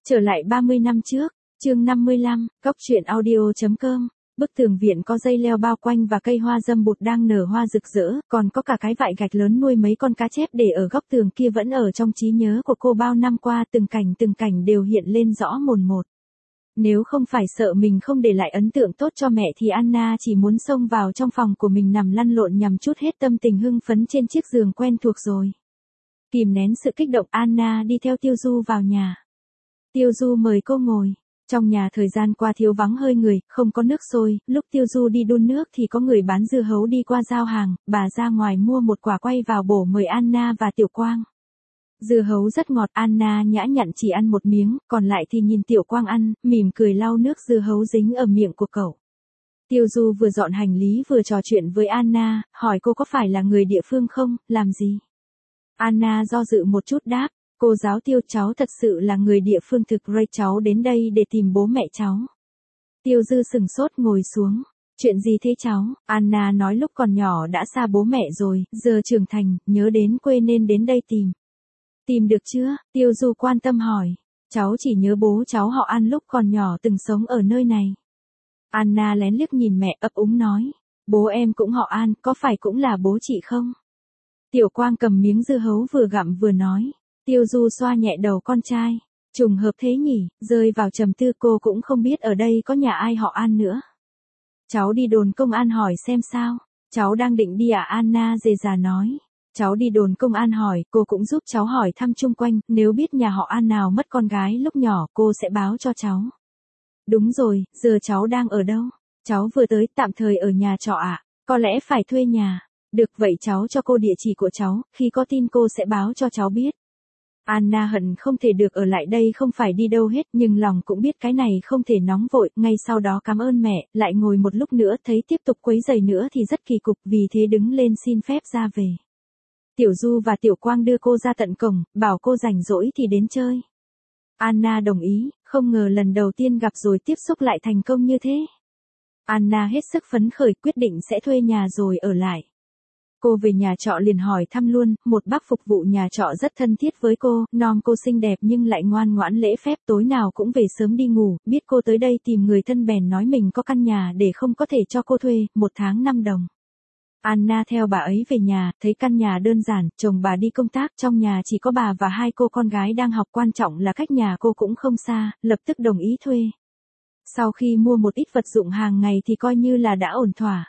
Trở lại 30 năm trước, chương 55, góc truyện audio.com. Bức tường viện có dây leo bao quanh và cây hoa dâm bụt đang nở hoa rực rỡ, còn có cả cái vại gạch lớn nuôi mấy con cá chép để ở góc tường kia vẫn ở trong trí nhớ của cô bao năm qua, từng cảnh đều hiện lên rõ mồn một. Nếu không phải sợ mình không để lại ấn tượng tốt cho mẹ thì Anna chỉ muốn xông vào trong phòng của mình nằm lăn lộn nhằm trút hết tâm tình hưng phấn trên chiếc giường quen thuộc rồi. Kìm nén sự kích động, Anna đi theo Tiêu Du vào nhà. Tiêu Du mời cô ngồi. Trong nhà thời gian qua thiếu vắng hơi người, không có nước sôi, lúc Tiêu Du đi đun nước thì có người bán dưa hấu đi qua giao hàng, bà ra ngoài mua một quả quay vào bổ mời Anna và Tiểu Quang. Dưa hấu rất ngọt, Anna nhã nhặn chỉ ăn một miếng, còn lại thì nhìn Tiểu Quang ăn, mỉm cười lau nước dưa hấu dính ở miệng của cậu. Tiêu Du vừa dọn hành lý vừa trò chuyện với Anna, hỏi cô có phải là người địa phương không, làm gì. Anna do dự một chút đáp. Cô giáo Tiêu, cháu thật sự là người địa phương thực rồi, cháu đến đây để tìm bố mẹ cháu. Tiêu Dư sừng sốt ngồi xuống. Chuyện gì thế cháu? Anna nói lúc còn nhỏ đã xa bố mẹ rồi, giờ trưởng thành, nhớ đến quê nên đến đây tìm. Tìm được chưa? Tiêu Du quan tâm hỏi. Cháu chỉ nhớ bố cháu họ An lúc còn nhỏ từng sống ở nơi này. Anna lén liếc nhìn mẹ ấp úng nói. Bố em cũng họ An, có phải cũng là bố chị không? Tiểu Quang cầm miếng dưa hấu vừa gặm vừa nói. Tiêu Du xoa nhẹ đầu con trai. Trùng hợp thế nhỉ, rơi vào trầm tư, cô cũng không biết ở đây có nhà ai họ An nữa. Cháu đi đồn công an hỏi xem sao. Cháu đang định đi à, Anna dề dà nói. Cháu đi đồn công an hỏi, cô cũng giúp cháu hỏi thăm chung quanh, nếu biết nhà họ An nào mất con gái lúc nhỏ, cô sẽ báo cho cháu. Đúng rồi, giờ cháu đang ở đâu? Cháu vừa tới, tạm thời ở nhà trọ ạ. Có lẽ phải thuê nhà. Được, vậy cháu cho cô địa chỉ của cháu, khi có tin cô sẽ báo cho cháu biết. Anna hận không thể được ở lại đây không phải đi đâu hết, nhưng lòng cũng biết cái này không thể nóng vội, ngay sau đó cảm ơn mẹ, lại ngồi một lúc nữa thấy tiếp tục quấy rầy nữa thì rất kỳ cục, vì thế đứng lên xin phép ra về. Tiểu Du và Tiểu Quang đưa cô ra tận cổng, bảo cô rảnh rỗi thì đến chơi. Anna đồng ý, không ngờ lần đầu tiên gặp rồi tiếp xúc lại thành công như thế. Anna hết sức phấn khởi, quyết định sẽ thuê nhà rồi ở lại. Cô về nhà trọ liền hỏi thăm luôn, một bác phục vụ nhà trọ rất thân thiết với cô, non cô xinh đẹp nhưng lại ngoan ngoãn lễ phép, tối nào cũng về sớm đi ngủ, biết cô tới đây tìm người thân bèn nói mình có căn nhà để không có thể cho cô thuê, 1 tháng 5 đồng. Anna theo bà ấy về nhà, thấy căn nhà đơn giản, chồng bà đi công tác, trong nhà chỉ có bà và 2 cô con gái đang học, quan trọng là cách nhà cô cũng không xa, lập tức đồng ý thuê. Sau khi mua một ít vật dụng hàng ngày thì coi như là đã ổn thỏa.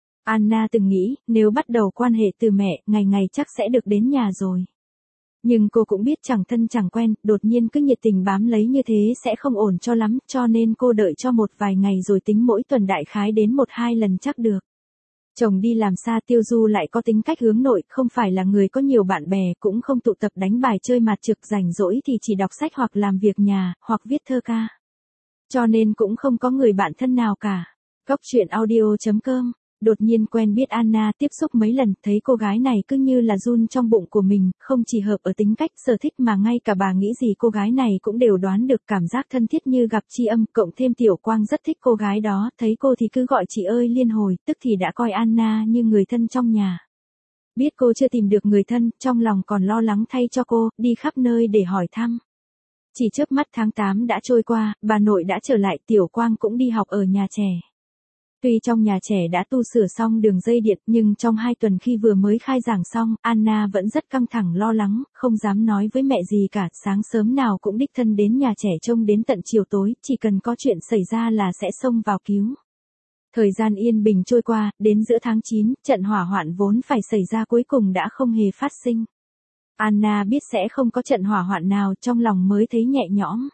Anna từng nghĩ, nếu bắt đầu quan hệ từ mẹ, ngày ngày chắc sẽ được đến nhà rồi. Nhưng cô cũng biết chẳng thân chẳng quen, đột nhiên cứ nhiệt tình bám lấy như thế sẽ không ổn cho lắm, cho nên cô đợi cho một vài ngày rồi tính mỗi tuần đại khái đến 1-2 lần chắc được. Chồng đi làm xa, Tiêu Du lại có tính cách hướng nội, không phải là người có nhiều bạn bè, cũng không tụ tập đánh bài chơi mạt trực, rảnh rỗi thì chỉ đọc sách hoặc làm việc nhà, hoặc viết thơ ca. Cho nên cũng không có người bạn thân nào cả. Góc truyện audio.com. Đột nhiên quen biết Anna, tiếp xúc mấy lần, thấy cô gái này cứ như là giun trong bụng của mình, không chỉ hợp ở tính cách, sở thích mà ngay cả bà nghĩ gì cô gái này cũng đều đoán được, cảm giác thân thiết như gặp tri âm, cộng thêm Tiểu Quang rất thích cô gái đó, thấy cô thì cứ gọi chị ơi liên hồi, tức thì đã coi Anna như người thân trong nhà. Biết cô chưa tìm được người thân, trong lòng còn lo lắng thay cho cô, đi khắp nơi để hỏi thăm. Chỉ chớp mắt tháng 8 đã trôi qua, bà nội đã trở lại, Tiểu Quang cũng đi học ở nhà trẻ. Tuy trong nhà trẻ đã tu sửa xong đường dây điện, nhưng trong 2 tuần khi vừa mới khai giảng xong, Anna vẫn rất căng thẳng lo lắng, không dám nói với mẹ gì cả, sáng sớm nào cũng đích thân đến nhà trẻ trông đến tận chiều tối, chỉ cần có chuyện xảy ra là sẽ xông vào cứu. Thời gian yên bình trôi qua, đến giữa tháng 9, trận hỏa hoạn vốn phải xảy ra cuối cùng đã không hề phát sinh. Anna biết sẽ không có trận hỏa hoạn nào, trong lòng mới thấy nhẹ nhõm.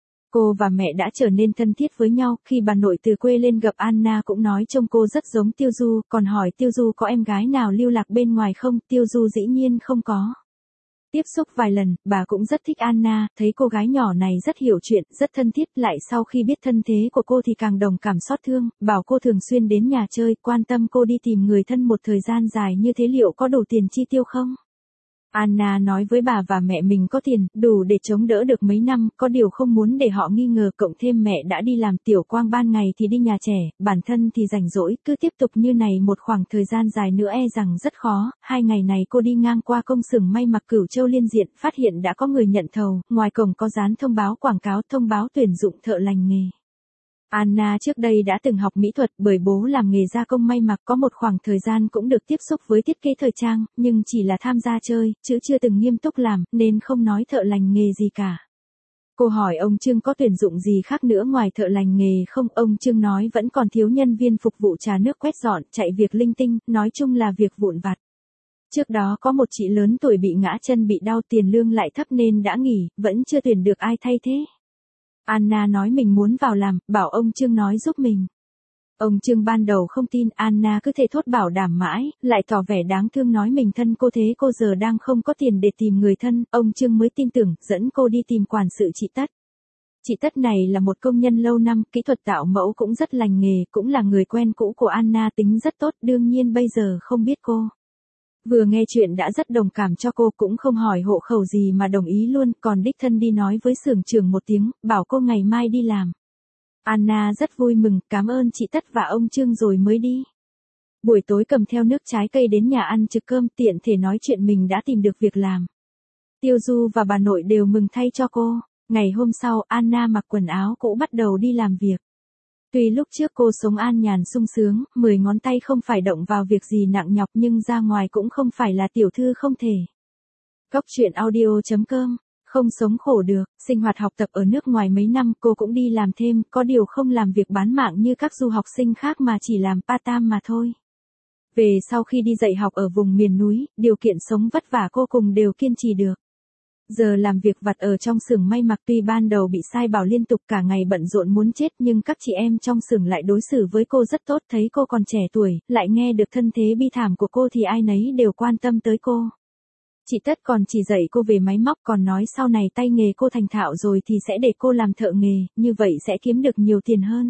Cô và mẹ đã trở nên thân thiết với nhau, khi bà nội từ quê lên gặp Anna cũng nói trông cô rất giống Tiêu Du, còn hỏi Tiêu Du có em gái nào lưu lạc bên ngoài không, Tiêu Du dĩ nhiên không có. Tiếp xúc vài lần, bà cũng rất thích Anna, thấy cô gái nhỏ này rất hiểu chuyện, rất thân thiết, lại sau khi biết thân thế của cô thì càng đồng cảm xót thương, bảo cô thường xuyên đến nhà chơi, quan tâm cô đi tìm người thân một thời gian dài như thế liệu có đủ tiền chi tiêu không? Anna nói với bà và mẹ mình có tiền, đủ để chống đỡ được mấy năm, có điều không muốn để họ nghi ngờ, cộng thêm mẹ đã đi làm, Tiểu Quang ban ngày thì đi nhà trẻ, bản thân thì rảnh rỗi, cứ tiếp tục như này một khoảng thời gian dài nữa e rằng rất khó. 2 ngày này cô đi ngang qua công xưởng may mặc Cửu Châu Liên Diện, phát hiện đã có người nhận thầu, ngoài cổng có dán thông báo quảng cáo thông báo tuyển dụng thợ lành nghề. Anna trước đây đã từng học mỹ thuật, bởi bố làm nghề gia công may mặc, có một khoảng thời gian cũng được tiếp xúc với thiết kế thời trang, nhưng chỉ là tham gia chơi, chứ chưa từng nghiêm túc làm, nên không nói thợ lành nghề gì cả. Cô hỏi ông Trương có tuyển dụng gì khác nữa ngoài thợ lành nghề không, ông Trương nói vẫn còn thiếu nhân viên phục vụ trà nước quét dọn, chạy việc linh tinh, nói chung là việc vụn vặt. Trước đó có một chị lớn tuổi bị ngã chân bị đau, tiền lương lại thấp nên đã nghỉ, vẫn chưa tuyển được ai thay thế. Anna nói mình muốn vào làm, bảo ông Trương nói giúp mình. Ông Trương ban đầu không tin, Anna cứ thề thốt bảo đảm mãi, lại tỏ vẻ đáng thương nói mình thân cô thế cô giờ đang không có tiền để tìm người thân, ông Trương mới tin tưởng, dẫn cô đi tìm quản sự chị Tất. Chị Tất này là một công nhân lâu năm, kỹ thuật tạo mẫu cũng rất lành nghề, cũng là người quen cũ của Anna, tính rất tốt, đương nhiên bây giờ không biết cô. Vừa nghe chuyện đã rất đồng cảm cho cô, cũng không hỏi hộ khẩu gì mà đồng ý luôn, còn đích thân đi nói với xưởng trưởng một tiếng, bảo cô ngày mai đi làm. Anna rất vui mừng, cảm ơn chị Tất và ông Trương rồi mới đi. Buổi tối cầm theo nước trái cây đến nhà ăn trực cơm, tiện thể nói chuyện mình đã tìm được việc làm. Tiêu Du và bà nội đều mừng thay cho cô. Ngày hôm sau, Anna mặc quần áo cũ bắt đầu đi làm việc. Tuy lúc trước cô sống an nhàn sung sướng, 10 ngón tay không phải động vào việc gì nặng nhọc, nhưng ra ngoài cũng không phải là tiểu thư không thể. Cóc truyện audio.com, không sống khổ được, sinh hoạt học tập ở nước ngoài mấy năm cô cũng đi làm thêm, có điều không làm việc bán mạng như các du học sinh khác mà chỉ làm part-time mà thôi. Về sau khi đi dạy học ở vùng miền núi, điều kiện sống vất vả cô cùng đều kiên trì được. Giờ làm việc vặt ở trong xưởng may mặc, tuy ban đầu bị sai bảo liên tục cả ngày bận rộn muốn chết, nhưng các chị em trong xưởng lại đối xử với cô rất tốt, thấy cô còn trẻ tuổi, lại nghe được thân thế bi thảm của cô thì ai nấy đều quan tâm tới cô. Chị Tất còn chỉ dạy cô về máy móc, còn nói sau này tay nghề cô thành thạo rồi thì sẽ để cô làm thợ nghề, như vậy sẽ kiếm được nhiều tiền hơn.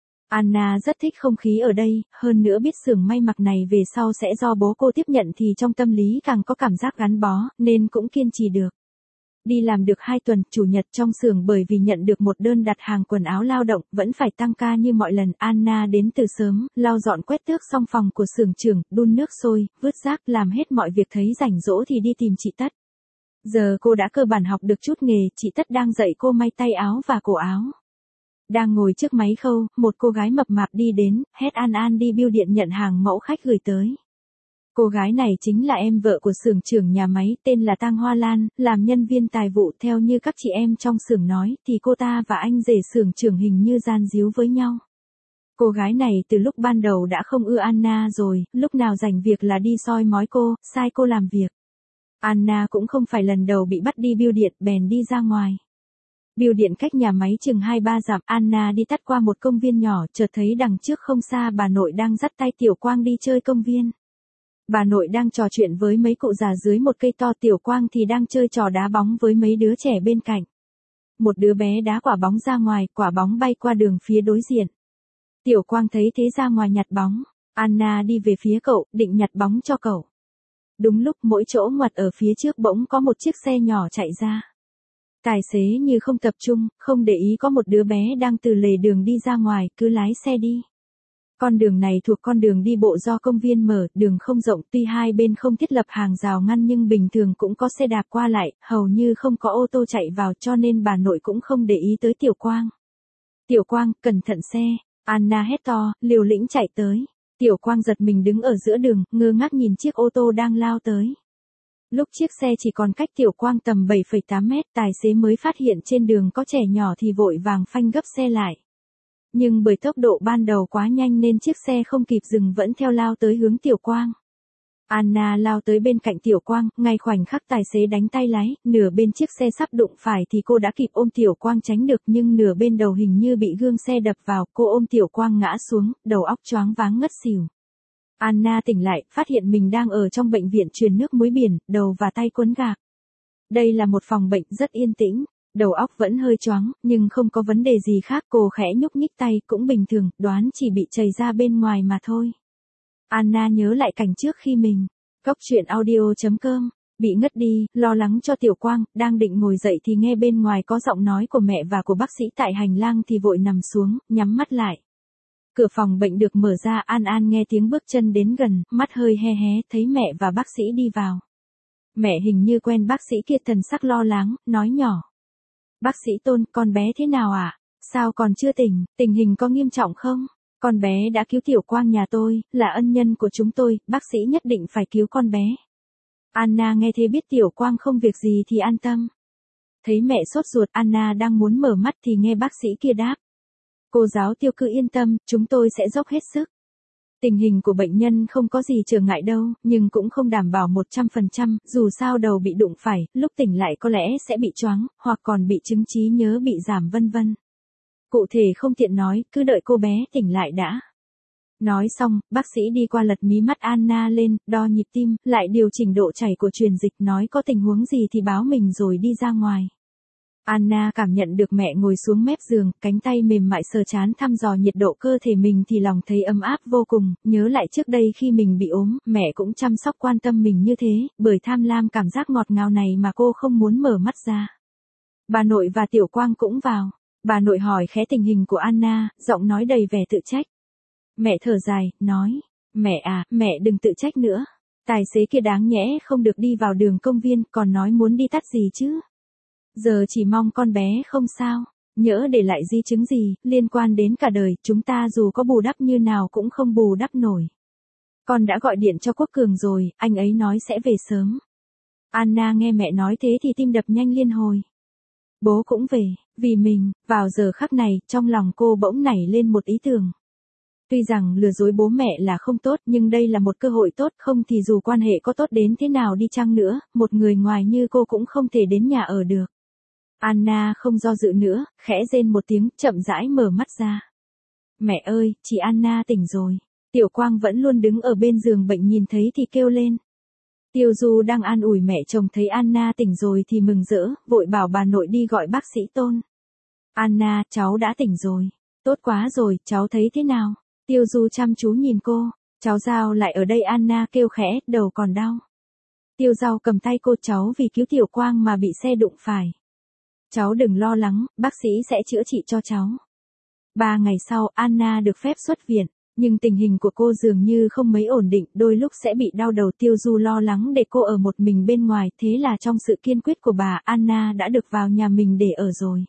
Anna rất thích không khí ở đây, hơn nữa biết xưởng may mặc này về sau sẽ do bố cô tiếp nhận thì trong tâm lý càng có cảm giác gắn bó, nên cũng kiên trì được. Đi làm được 2 tuần, chủ nhật trong xưởng bởi vì nhận được một đơn đặt hàng quần áo lao động, vẫn phải tăng ca như mọi lần. Anna đến từ sớm, lau dọn quét tước xong phòng của xưởng trưởng, đun nước sôi, vứt rác, làm hết mọi việc, thấy rảnh rỗi thì đi tìm chị Tất. Giờ cô đã cơ bản học được chút nghề, chị Tất đang dạy cô may tay áo và cổ áo. Đang ngồi trước máy khâu, một cô gái mập mạp đi đến, hét An An đi bưu điện nhận hàng mẫu khách gửi tới. Cô gái này chính là em vợ của xưởng trưởng nhà máy, tên là Tang Hoa Lan, làm nhân viên tài vụ. Theo như các chị em trong xưởng nói, thì cô ta và anh rể xưởng trưởng hình như gian díu với nhau. Cô gái này từ lúc ban đầu đã không ưa Anna rồi, lúc nào rảnh việc là đi soi mói cô, sai cô làm việc. Anna cũng không phải lần đầu bị bắt đi bưu điện, bèn đi ra ngoài. Bưu điện cách nhà máy chừng 2-3 dặm, Anna đi tắt qua một công viên nhỏ, chợt thấy đằng trước không xa bà nội đang dắt tay Tiểu Quang đi chơi công viên. Bà nội đang trò chuyện với mấy cụ già dưới một cây to, Tiểu Quang thì đang chơi trò đá bóng với mấy đứa trẻ bên cạnh. Một đứa bé đá quả bóng ra ngoài, quả bóng bay qua đường phía đối diện. Tiểu Quang thấy thế ra ngoài nhặt bóng. Anna đi về phía cậu, định nhặt bóng cho cậu. Đúng lúc mỗi chỗ ngoặt ở phía trước bỗng có một chiếc xe nhỏ chạy ra. Tài xế như không tập trung, không để ý có một đứa bé đang từ lề đường đi ra ngoài, cứ lái xe đi. Con đường này thuộc con đường đi bộ do công viên mở, đường không rộng, tuy hai bên không thiết lập hàng rào ngăn nhưng bình thường cũng có xe đạp qua lại, hầu như không có ô tô chạy vào, cho nên bà nội cũng không để ý tới Tiểu Quang. Tiểu Quang, cẩn thận xe, Anna hét to, liều lĩnh chạy tới. Tiểu Quang giật mình đứng ở giữa đường, ngơ ngác nhìn chiếc ô tô đang lao tới. Lúc chiếc xe chỉ còn cách Tiểu Quang tầm 7,8 mét, tài xế mới phát hiện trên đường có trẻ nhỏ thì vội vàng phanh gấp xe lại. Nhưng bởi tốc độ ban đầu quá nhanh nên chiếc xe không kịp dừng vẫn theo lao tới hướng Tiểu Quang. Anna lao tới bên cạnh Tiểu Quang, ngay khoảnh khắc tài xế đánh tay lái, nửa bên chiếc xe sắp đụng phải thì cô đã kịp ôm Tiểu Quang tránh được, nhưng nửa bên đầu hình như bị gương xe đập vào, cô ôm Tiểu Quang ngã xuống, đầu óc choáng váng ngất xỉu. Anna tỉnh lại, phát hiện mình đang ở trong bệnh viện truyền nước muối biển, đầu và tay quấn gạc. Đây là một phòng bệnh rất yên tĩnh, đầu óc vẫn hơi choáng, nhưng không có vấn đề gì khác, cô khẽ nhúc nhích tay cũng bình thường, đoán chỉ bị chảy ra bên ngoài mà thôi. Anna nhớ lại cảnh trước khi mình. Cóc truyện audio.com Bị ngất đi, lo lắng cho Tiểu Quang, đang định ngồi dậy thì nghe bên ngoài có giọng nói của mẹ và của bác sĩ tại hành lang thì vội nằm xuống, nhắm mắt lại. Cửa phòng bệnh được mở ra, An An nghe tiếng bước chân đến gần, mắt hơi he hé, thấy mẹ và bác sĩ đi vào. Mẹ hình như quen bác sĩ kia, thần sắc lo lắng, nói nhỏ. Bác sĩ Tôn, con bé thế nào ạ? Sao còn chưa tỉnh, tình hình có nghiêm trọng không? Con bé đã cứu Tiểu Quang nhà tôi, là ân nhân của chúng tôi, bác sĩ nhất định phải cứu con bé. Anna nghe thế biết Tiểu Quang không việc gì thì an tâm. Thấy mẹ sốt ruột, Anna đang muốn mở mắt thì nghe bác sĩ kia đáp. Cô giáo Tiêu cứ yên tâm, chúng tôi sẽ dốc hết sức. Tình hình của bệnh nhân không có gì trở ngại đâu, nhưng cũng không đảm bảo 100%, dù sao đầu bị đụng phải, lúc tỉnh lại có lẽ sẽ bị choáng, hoặc còn bị chứng trí nhớ bị giảm vân vân. Cụ thể không tiện nói, cứ đợi cô bé tỉnh lại đã. Nói xong, bác sĩ đi qua lật mí mắt Anna lên, đo nhịp tim, lại điều chỉnh độ chảy của truyền dịch, nói có tình huống gì thì báo mình rồi đi ra ngoài. Anna cảm nhận được mẹ ngồi xuống mép giường, cánh tay mềm mại sờ trán thăm dò nhiệt độ cơ thể mình thì lòng thấy ấm áp vô cùng, nhớ lại trước đây khi mình bị ốm, mẹ cũng chăm sóc quan tâm mình như thế, bởi tham lam cảm giác ngọt ngào này mà cô không muốn mở mắt ra. Bà nội và Tiểu Quang cũng vào. Bà nội hỏi khẽ tình hình của Anna, giọng nói đầy vẻ tự trách. Mẹ thở dài, nói, mẹ à, mẹ đừng tự trách nữa. Tài xế kia đáng nhẽ không được đi vào đường công viên, còn nói muốn đi tắt gì chứ. Giờ chỉ mong con bé không sao, nhỡ để lại di chứng gì, liên quan đến cả đời, chúng ta dù có bù đắp như nào cũng không bù đắp nổi. Con đã gọi điện cho Quốc Cường rồi, anh ấy nói sẽ về sớm. Anna nghe mẹ nói thế thì tim đập nhanh liên hồi. Bố cũng về, vì mình, vào giờ khắc này, trong lòng cô bỗng nảy lên một ý tưởng. Tuy rằng lừa dối bố mẹ là không tốt, nhưng đây là một cơ hội tốt, không thì dù quan hệ có tốt đến thế nào đi chăng nữa, một người ngoài như cô cũng không thể đến nhà ở được. Anna không do dự nữa, khẽ rên một tiếng, chậm rãi mở mắt ra. Mẹ ơi, chị Anna tỉnh rồi. Tiểu Quang vẫn luôn đứng ở bên giường bệnh nhìn thấy thì kêu lên. Tiêu Du đang an ủi mẹ chồng thấy Anna tỉnh rồi thì mừng rỡ, vội bảo bà nội đi gọi bác sĩ Tôn. Anna, cháu đã tỉnh rồi. Tốt quá rồi, cháu thấy thế nào? Tiêu Du chăm chú nhìn cô. Cháu Giao lại ở đây, Anna kêu khẽ, đầu còn đau. Tiêu Giao cầm tay cô, cháu vì cứu Tiểu Quang mà bị xe đụng phải. Cháu đừng lo lắng, bác sĩ sẽ chữa trị cho cháu. 3 ngày sau, Anna được phép xuất viện. Nhưng tình hình của cô dường như không mấy ổn định, đôi lúc sẽ bị đau đầu. Tiêu Du lo lắng để cô ở một mình bên ngoài, thế là trong sự kiên quyết của bà, Anna đã được vào nhà mình để ở rồi.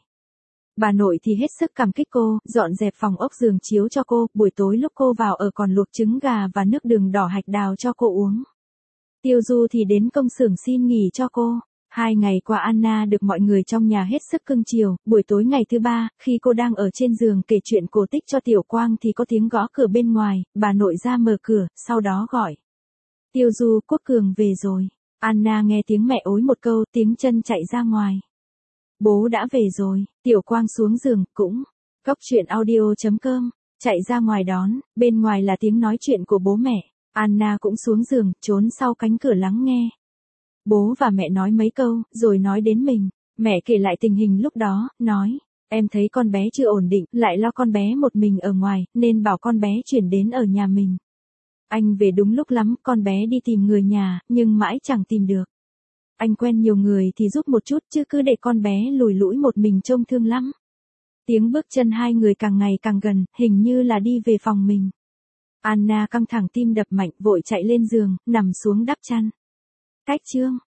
Bà nội thì hết sức cảm kích cô, dọn dẹp phòng ốc giường chiếu cho cô, buổi tối lúc cô vào ở còn luộc trứng gà và nước đường đỏ hạch đào cho cô uống. Tiêu Du thì đến công xưởng xin nghỉ cho cô. 2 ngày qua Anna được mọi người trong nhà hết sức cưng chiều, buổi tối ngày thứ 3, khi cô đang ở trên giường kể chuyện cổ tích cho Tiểu Quang thì có tiếng gõ cửa bên ngoài, bà nội ra mở cửa, sau đó gọi. Tiêu Du, Quốc Cường về rồi. Anna nghe tiếng mẹ ối một câu, tiếng chân chạy ra ngoài. Bố đã về rồi, Tiểu Quang xuống giường, cũng. Cóc truyện audio.com, chạy ra ngoài đón, bên ngoài là tiếng nói chuyện của bố mẹ. Anna cũng xuống giường, trốn sau cánh cửa lắng nghe. Bố và mẹ nói mấy câu, rồi nói đến mình. Mẹ kể lại tình hình lúc đó, nói, em thấy con bé chưa ổn định, lại lo con bé một mình ở ngoài, nên bảo con bé chuyển đến ở nhà mình. Anh về đúng lúc lắm, con bé đi tìm người nhà, nhưng mãi chẳng tìm được. Anh quen nhiều người thì giúp một chút, chứ cứ để con bé lùi lũi một mình trông thương lắm. Tiếng bước chân hai người càng ngày càng gần, hình như là đi về phòng mình. Anna căng thẳng tim đập mạnh, vội chạy lên giường, nằm xuống đắp chăn. Cách chương